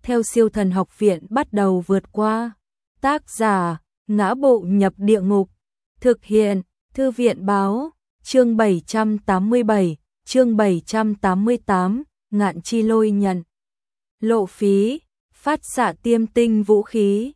theo Siêu Thần Học Viện bắt đầu vượt qua. Tác giả: Ngã Bộ Nhập Địa Ngục. Thực hiện: Thư viện báo. Chương 787, chương 788, Ngạn Chi Lôi nhận. Lộ phí, phát xạ tiêm tinh vũ khí.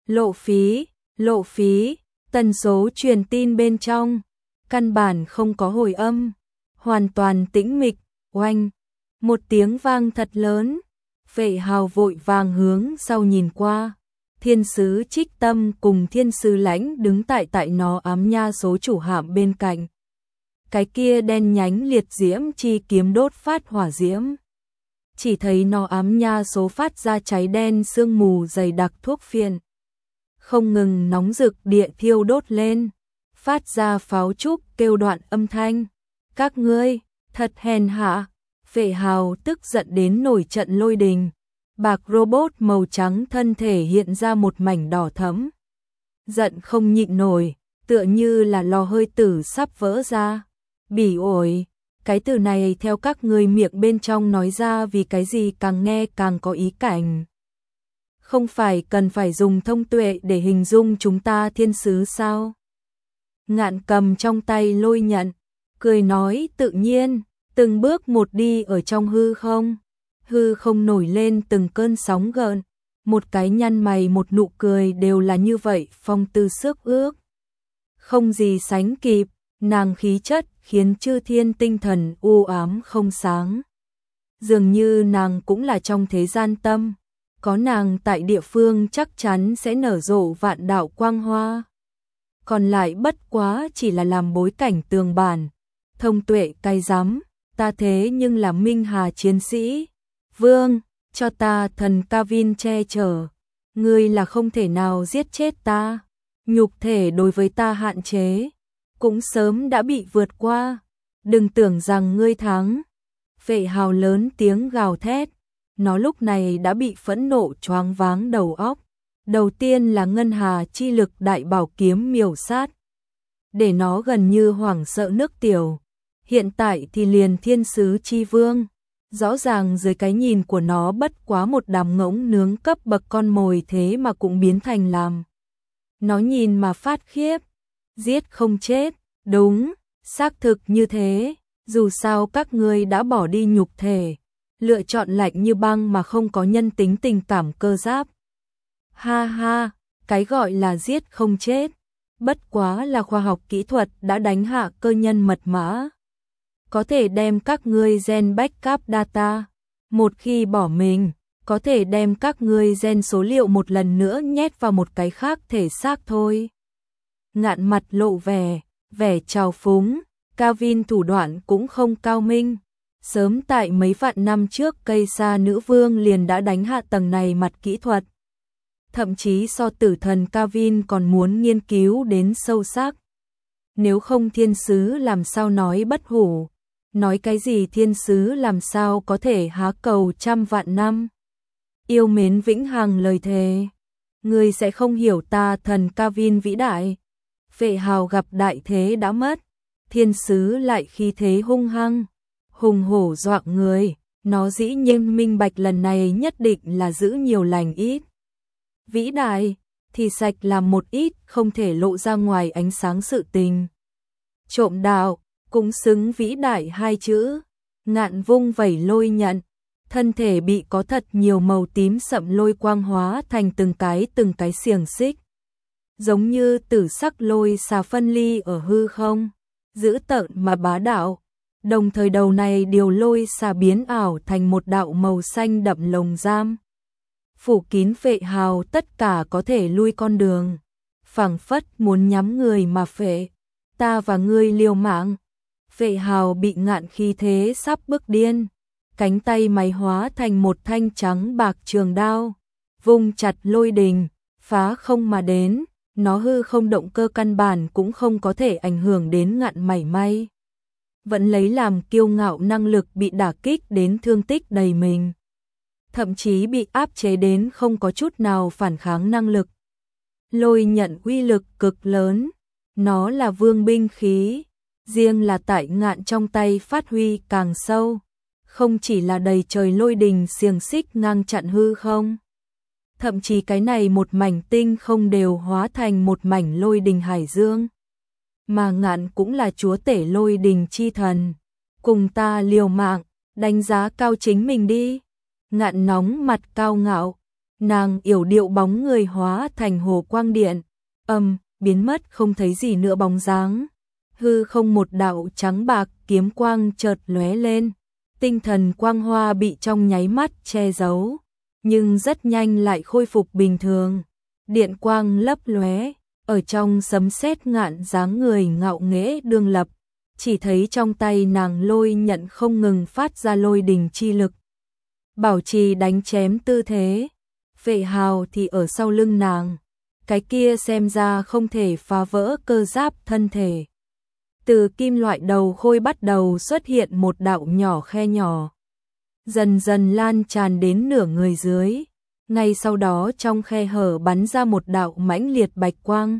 Lộ phí, tần số truyền tin bên trong, căn bản không có hồi âm, hoàn toàn tĩnh mịch. Oanh, một tiếng vang thật lớn, Vệ Hào vội vàng hướng sau nhìn qua. Thiên sứ Trích Tâm cùng thiên sứ Lãnh đứng tại nó ám nha số chủ hạm bên cạnh. Cái kia đen nhánh liệt diễm chi kiếm đốt phát hỏa diễm. Chỉ thấy nó ám nha số phát ra cháy đen sương mù dày đặc thuốc phiện. Không ngừng nóng rực địa thiêu đốt lên, phát ra pháo trúc kêu đoạn âm thanh. Các ngươi, thật hèn hạ. Vệ Hào tức giận đến nổi trận lôi đình. Bạc robot màu trắng thân thể hiện ra một mảnh đỏ thẫm. Giận không nhịn nổi, tựa như là lò hơi tử sắp vỡ ra. Bỉ ổi, cái từ này theo các ngươi miệng bên trong nói ra vì cái gì càng nghe càng có ý cảnh. Không phải cần phải dùng thông tuệ để hình dung chúng ta thiên sứ sao? Ngạn cầm trong tay lôi nhận, cười nói tự nhiên, từng bước một đi ở trong hư không nổi lên từng cơn sóng gợn, một cái nhăn mày một nụ cười đều là như vậy phong tư sức ước. Không gì sánh kịp, nàng khí chất khiến chư thiên tinh thần u ám không sáng. Dường như nàng cũng là trong thế gian tâm, có nàng tại địa phương chắc chắn sẽ nở rộ vạn đạo quang hoa. Còn lại bất quá chỉ là làm bối cảnh tường bản, thông tuệ cay rắm, ta thế nhưng là Minh Hà chiến sĩ. Vương, cho ta thần Kavin che chở, ngươi là không thể nào giết chết ta, nhục thể đối với ta hạn chế, cũng sớm đã bị vượt qua, đừng tưởng rằng ngươi thắng. Vệ Hào lớn tiếng gào thét, nó lúc này đã bị phẫn nộ choáng váng đầu óc. Đầu tiên là ngân hà chi lực đại bảo kiếm miểu sát, để nó gần như hoảng sợ nước tiểu. Hiện tại thì liền thiên sứ chi vương, rõ ràng dưới cái nhìn của nó bất quá một đám ngỗng nướng cấp bậc con mồi thế mà cũng biến thành làm. Nó nhìn mà phát khiếp, giết không chết, đúng, xác thực như thế, dù sao các ngươi đã bỏ đi nhục thể, lựa chọn lạnh như băng mà không có nhân tính tình cảm cơ giáp. Ha ha, cái gọi là giết không chết, bất quá là khoa học kỹ thuật đã đánh hạ cơ nhân mật mã. Có thể đem các ngươi gen backup data, một khi bỏ mình, có thể đem các ngươi gen số liệu một lần nữa nhét vào một cái khác thể xác thôi. Ngạn mặt lộ vẻ trào phúng, Kavin thủ đoạn cũng không cao minh. Sớm tại mấy vạn năm trước cây sa nữ vương liền đã đánh hạ tầng này mặt kỹ thuật. Thậm chí so tử thần Kavin còn muốn nghiên cứu đến sâu sắc. Nếu không thiên sứ làm sao nói bất hủ, nói cái gì thiên sứ làm sao có thể há cầu trăm vạn năm. Yêu mến vĩnh hằng lời thề, ngươi sẽ không hiểu ta thần Kavin vĩ đại. Vệ Hào gặp đại thế đã mất, thiên sứ lại khí thế hung hăng, hùng hổ dọa người, nó dĩ nhiên minh bạch lần này nhất định là giữ nhiều lành ít. Vĩ đại thì sạch làm một ít không thể lộ ra ngoài ánh sáng sự tình. Trộm đạo cũng xứng vĩ đại hai chữ. Ngạn vung vẩy lôi nhận, thân thể bị có thật nhiều màu tím sậm lôi quang hóa thành từng cái xiềng xích, giống như tử sắc lôi xà phân ly ở hư không, dữ tợn mà bá đạo. Đồng thời đầu này điều lôi xà biến ảo thành một đạo màu xanh đậm lồng giam, phủ kín Vệ Hào tất cả có thể lui con đường, phảng phất muốn nhắm người mà phệ. Ta và ngươi liều mạng. Vệ Hào bị ngạn khí thế sắp bức điên, cánh tay máy hóa thành một thanh trắng bạc trường đao, vung chặt lôi đình, phá không mà đến. Nó hư không động cơ căn bản cũng không có thể ảnh hưởng đến ngạn mảy may, vẫn lấy làm kiêu ngạo năng lực bị đả kích đến thương tích đầy mình, thậm chí bị áp chế đến không có chút nào phản kháng năng lực. Lôi nhận uy lực cực lớn, nó là vương binh khí, riêng là tại ngạn trong tay phát huy càng sâu, không chỉ là đầy trời lôi đình xiềng xích ngang chặn hư không. Thậm chí cái này một mảnh tinh không đều hóa thành một mảnh lôi đình hải dương. Mà Ngạn cũng là chúa tể lôi đình chi thần. Cùng ta liều mạng, đánh giá cao chính mình đi. Ngạn nóng mặt cao ngạo, nàng yểu điệu bóng người hóa thành hồ quang điện, biến mất không thấy gì nữa bóng dáng. Hư không một đạo trắng bạc kiếm quang chợt lóe lên, tinh thần quang hoa bị trong nháy mắt che giấu, nhưng rất nhanh lại khôi phục bình thường. Điện quang lấp lóe, ở trong sấm sét Ngạn dáng người ngạo nghễ đương lập, chỉ thấy trong tay nàng lôi nhận không ngừng phát ra lôi đình chi lực, bảo trì đánh chém tư thế. Vệ Hào thì ở sau lưng nàng, cái kia xem ra không thể phá vỡ cơ giáp thân thể. Từ kim loại đầu khôi bắt đầu xuất hiện một đạo nhỏ khe nhỏ, dần dần lan tràn đến nửa người dưới. Ngay sau đó trong khe hở bắn ra một đạo mãnh liệt bạch quang.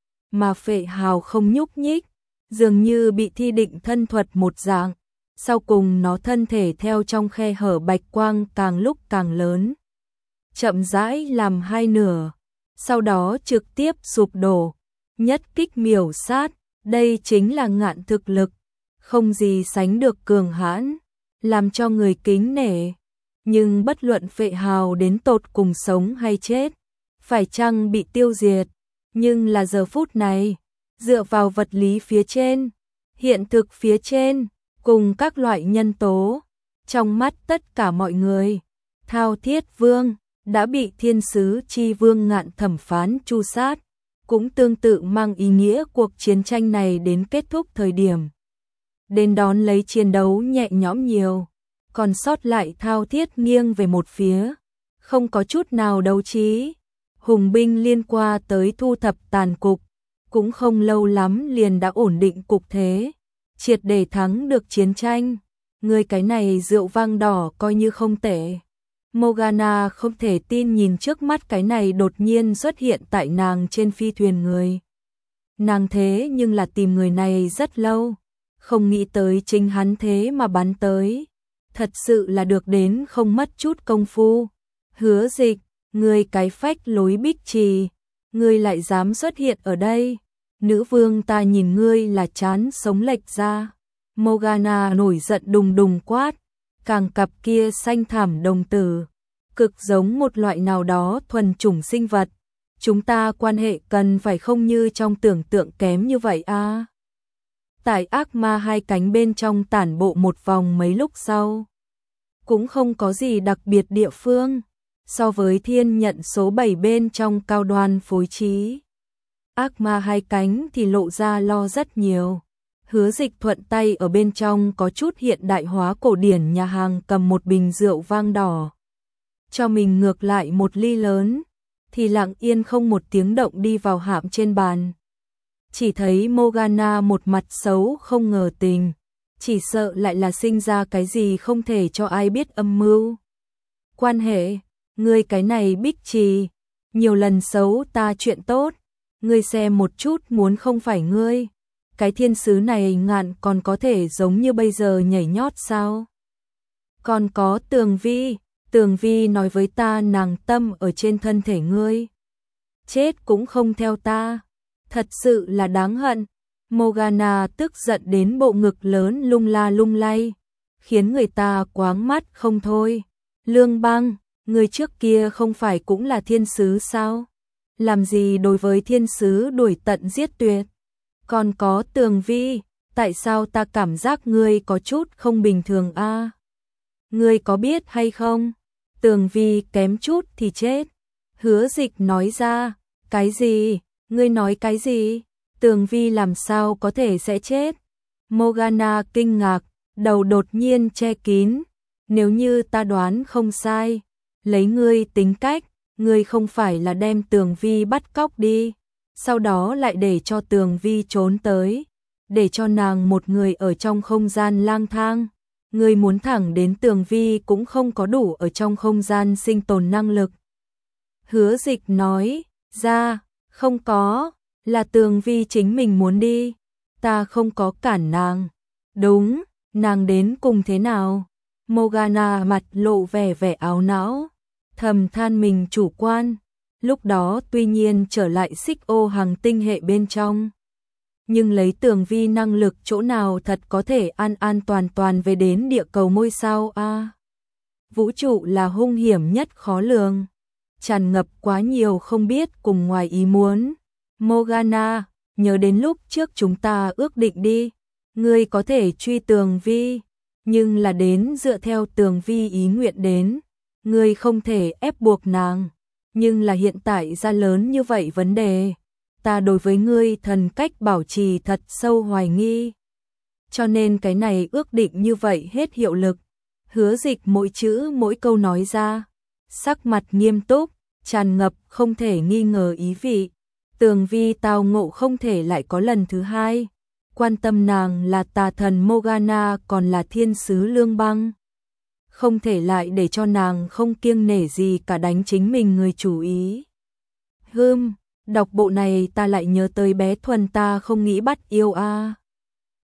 Mà Vệ Hào không nhúc nhích, dường như bị thi định thân thuật một dạng. Sau cùng nó thân thể theo trong khe hở bạch quang càng lúc càng lớn, chậm rãi làm hai nửa, sau đó trực tiếp sụp đổ, nhất kích miểu sát. Đây chính là Ngạn thực lực, không gì sánh được cường hãn, làm cho người kính nể. Nhưng bất luận Vệ Hào đến tột cùng sống hay chết, phải chăng bị tiêu diệt, nhưng là giờ phút này, dựa vào vật lý phía trên, hiện thực phía trên, cùng các loại nhân tố, trong mắt tất cả mọi người, Thao Thiết Vương đã bị Thiên Sứ Chi Vương Ngạn thẩm phán tru sát, cũng tương tự mang ý nghĩa cuộc chiến tranh này đến kết thúc thời điểm. Đến đón lấy chiến đấu nhẹ nhõm nhiều, còn sót lại Thao Thiết nghiêng về một phía, không có chút nào đấu trí. Hùng binh liên qua tới thu thập tàn cục, cũng không lâu lắm liền đã ổn định cục thế, triệt để thắng được chiến tranh. Người cái này rượu vang đỏ coi như không tệ. Morgana không thể tin nhìn trước mắt cái này đột nhiên xuất hiện tại nàng trên phi thuyền người. Nàng thế nhưng là tìm người này rất lâu, không nghĩ tới chính hắn thế mà bắn tới. Thật sự là được đến không mất chút công phu. Hứa Dịch, ngươi cái phách lối bích trì, ngươi lại dám xuất hiện ở đây. Nữ vương ta nhìn ngươi là chán sống lệch ra. Morgana nổi giận đùng đùng quát, càng cặp kia xanh thảm đồng tử, cực giống một loại nào đó thuần chủng sinh vật. Chúng ta quan hệ cần phải không như trong tưởng tượng kém như vậy à. Tại ác ma hai cánh bên trong tản bộ một vòng mấy lúc sau, cũng không có gì đặc biệt địa phương, so với thiên nhận số 7 bên trong cao đoan phối trí. Ác ma hai cánh thì lộ ra lo rất nhiều. Hứa Dịch thuận tay ở bên trong có chút hiện đại hóa cổ điển nhà hàng cầm một bình rượu vang đỏ, cho mình ngược lại một ly lớn, thì lặng yên không một tiếng động đi vào hạm trên bàn. Chỉ thấy Morgana một mặt xấu không ngờ tình, chỉ sợ lại là sinh ra cái gì không thể cho ai biết âm mưu. Quan hệ, ngươi cái này bích trì, nhiều lần xấu ta chuyện tốt, ngươi xem một chút muốn không phải ngươi. Cái thiên sứ này Ngạn còn có thể giống như bây giờ nhảy nhót sao? Còn có Tường Vi nói với ta nàng tâm ở trên thân thể ngươi. Chết cũng không theo ta, thật sự là đáng hận. Morgana tức giận đến bộ ngực lớn lung la lung lay, khiến người ta quáng mắt không thôi. Lương Băng, người trước kia không phải cũng là thiên sứ sao? Làm gì đối với thiên sứ đuổi tận giết tuyệt? Còn có Tường Vi, tại sao ta cảm giác ngươi có chút không bình thường a? Ngươi có biết hay không? Tường Vi kém chút thì chết. Hứa Dịch nói ra, cái gì? Ngươi nói cái gì? Tường Vi làm sao có thể sẽ chết? Morgana kinh ngạc, đầu đột nhiên che kín. Nếu như ta đoán không sai, lấy ngươi tính cách, ngươi không phải là đem Tường Vi bắt cóc đi, sau đó lại để cho Tường Vi trốn tới, để cho nàng một người ở trong không gian lang thang. Ngươi muốn thẳng đến Tường Vi cũng không có đủ ở trong không gian sinh tồn năng lực. Hứa Dịch nói ra, không có, là Tường Vi chính mình muốn đi, ta không có cản nàng. Đúng, nàng đến cùng thế nào? Morgana mặt lộ vẻ vẻ áo não, thầm than mình chủ quan, lúc đó tuy nhiên trở lại xích ô hành tinh hệ bên trong. Nhưng lấy Tường Vi năng lực chỗ nào thật có thể an an toàn toàn về đến địa cầu ngôi sao a. Vũ trụ là hung hiểm nhất khó lường, tràn ngập quá nhiều không biết cùng ngoài ý muốn. Morgana, nhớ đến lúc trước chúng ta ước định đi, ngươi có thể truy Tường Vi, nhưng là đến dựa theo Tường Vi ý nguyện đến, ngươi không thể ép buộc nàng, nhưng là hiện tại ra lớn như vậy vấn đề, ta đối với ngươi thần cách bảo trì thật sâu hoài nghi. Cho nên cái này ước định như vậy hết hiệu lực. Hứa Dịch mỗi chữ mỗi câu nói ra, sắc mặt nghiêm túc, tràn ngập không thể nghi ngờ ý vị. Tường Vi tao ngộ không thể lại có lần thứ hai. Quan tâm nàng là tà thần Morgana còn là thiên sứ Lương Băng. Không thể lại để cho nàng không kiêng nể gì cả đánh chính mình người chủ ý. Đọc bộ này ta lại nhớ tới bé Thuần ta không nghĩ bắt yêu a.